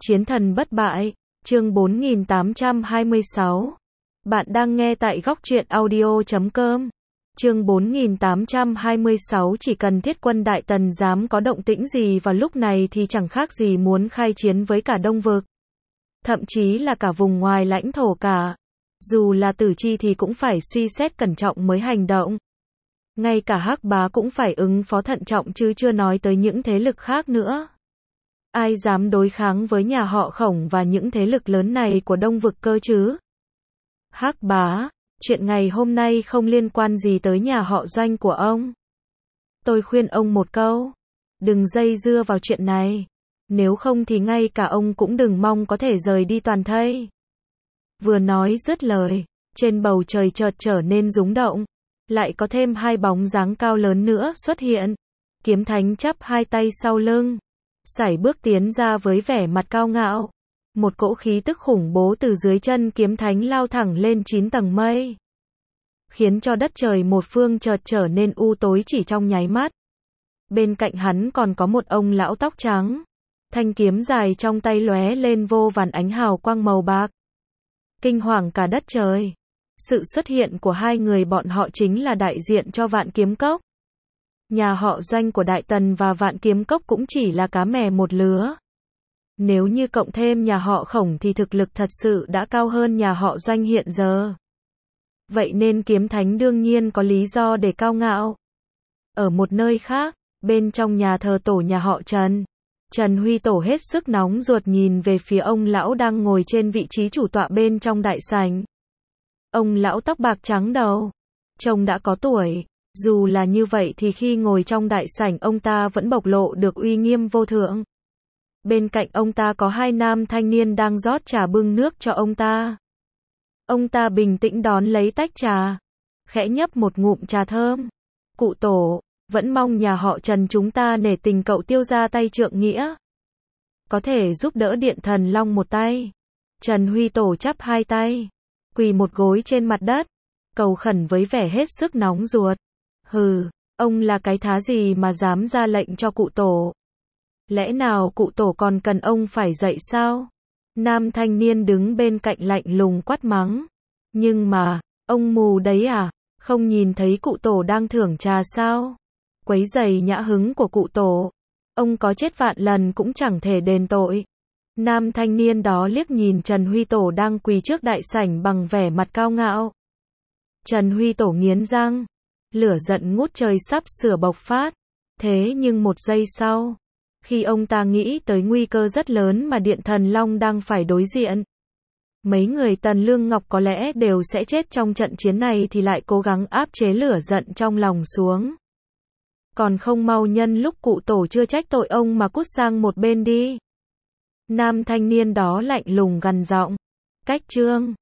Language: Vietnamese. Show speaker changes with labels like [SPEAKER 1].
[SPEAKER 1] Chiến thần bất bại, chương 4826. Bạn đang nghe tại góc truyện audio.com. Chương 4826 chỉ cần Thiết quân Đại Tần dám có động tĩnh gì vào lúc này thì chẳng khác gì muốn khai chiến với cả Đông Vực. Thậm chí là cả vùng ngoài lãnh thổ cả. Dù là Tử Chi thì cũng phải suy xét cẩn trọng mới hành động. Ngay cả Hắc Bá cũng phải ứng phó thận trọng chứ chưa nói tới những thế lực khác nữa. Ai dám đối kháng với nhà họ Khổng và những thế lực lớn này của Đông Vực cơ chứ? Hắc Bá, chuyện ngày hôm nay không liên quan gì tới nhà họ Doanh của ông. Tôi khuyên ông một câu, đừng dây dưa vào chuyện này, nếu không thì ngay cả ông cũng đừng mong có thể rời đi toàn thây. Vừa nói dứt lời, trên bầu trời chợt trở nên rúng động, lại có thêm hai bóng dáng cao lớn nữa xuất hiện. Kiếm Thánh chắp hai tay sau lưng, sải bước tiến ra với vẻ mặt cao ngạo. Một cỗ khí tức khủng bố từ dưới chân Kiếm Thánh lao thẳng lên 9 tầng mây, khiến cho đất trời một phương chợt trở nên u tối chỉ trong nháy mắt. Bên cạnh hắn còn có một ông lão tóc trắng, thanh kiếm dài trong tay lóe lên vô vàn ánh hào quang màu bạc, kinh hoàng cả đất trời. Sự xuất hiện của hai người bọn họ chính là đại diện cho Vạn Kiếm Cốc. Nhà họ Doanh của Đại Tần và Vạn Kiếm Cốc cũng chỉ là cá mè một lứa. Nếu như cộng thêm nhà họ Khổng thì thực lực thật sự đã cao hơn nhà họ Doanh hiện giờ. Vậy nên Kiếm Thánh đương nhiên có lý do để cao ngạo. Ở một nơi khác, bên trong nhà thờ tổ nhà họ Trần, Trần Huy Tổ hết sức nóng ruột nhìn về phía ông lão đang ngồi trên vị trí chủ tọa bên trong đại sảnh. Ông lão tóc bạc trắng đầu, trông đã có tuổi, dù là như vậy thì khi ngồi trong đại sảnh ông ta vẫn bộc lộ được uy nghiêm vô thượng. Bên cạnh ông ta có hai nam thanh niên đang rót trà bưng nước cho ông ta. Ông ta bình tĩnh đón lấy tách trà, khẽ nhấp một ngụm trà thơm. Cụ Tổ, vẫn mong nhà họ Trần chúng ta nể tình cậu tiêu ra tay trượng nghĩa, có thể giúp đỡ Điện Thần Long một tay. Trần Huy Tổ chắp hai tay, quỳ một gối trên mặt đất, cầu khẩn với vẻ hết sức nóng ruột. Hừ, ông là cái thá gì mà dám ra lệnh cho Cụ Tổ? Lẽ nào Cụ Tổ còn cần ông phải dạy sao? Nam thanh niên đứng bên cạnh lạnh lùng quát mắng. Nhưng mà, ông mù đấy à? Không nhìn thấy Cụ Tổ đang thưởng trà sao? Quấy rầy nhã hứng của Cụ Tổ, ông có chết vạn lần cũng chẳng thể đền tội. Nam thanh niên đó liếc nhìn Trần Huy Tổ đang quỳ trước đại sảnh bằng vẻ mặt cao ngạo. Trần Huy Tổ nghiến răng, lửa giận ngút trời sắp sửa bộc phát. Thế nhưng một giây sau, khi ông ta nghĩ tới nguy cơ rất lớn mà Điện Thần Long đang phải đối diện, mấy người Tần Lương Ngọc có lẽ đều sẽ chết trong trận chiến này, thì lại cố gắng áp chế lửa giận trong lòng xuống. Còn không mau nhân lúc Cụ Tổ chưa trách tội ông mà cút sang một bên đi. Nam thanh niên đó lạnh lùng gằn giọng. Cách chương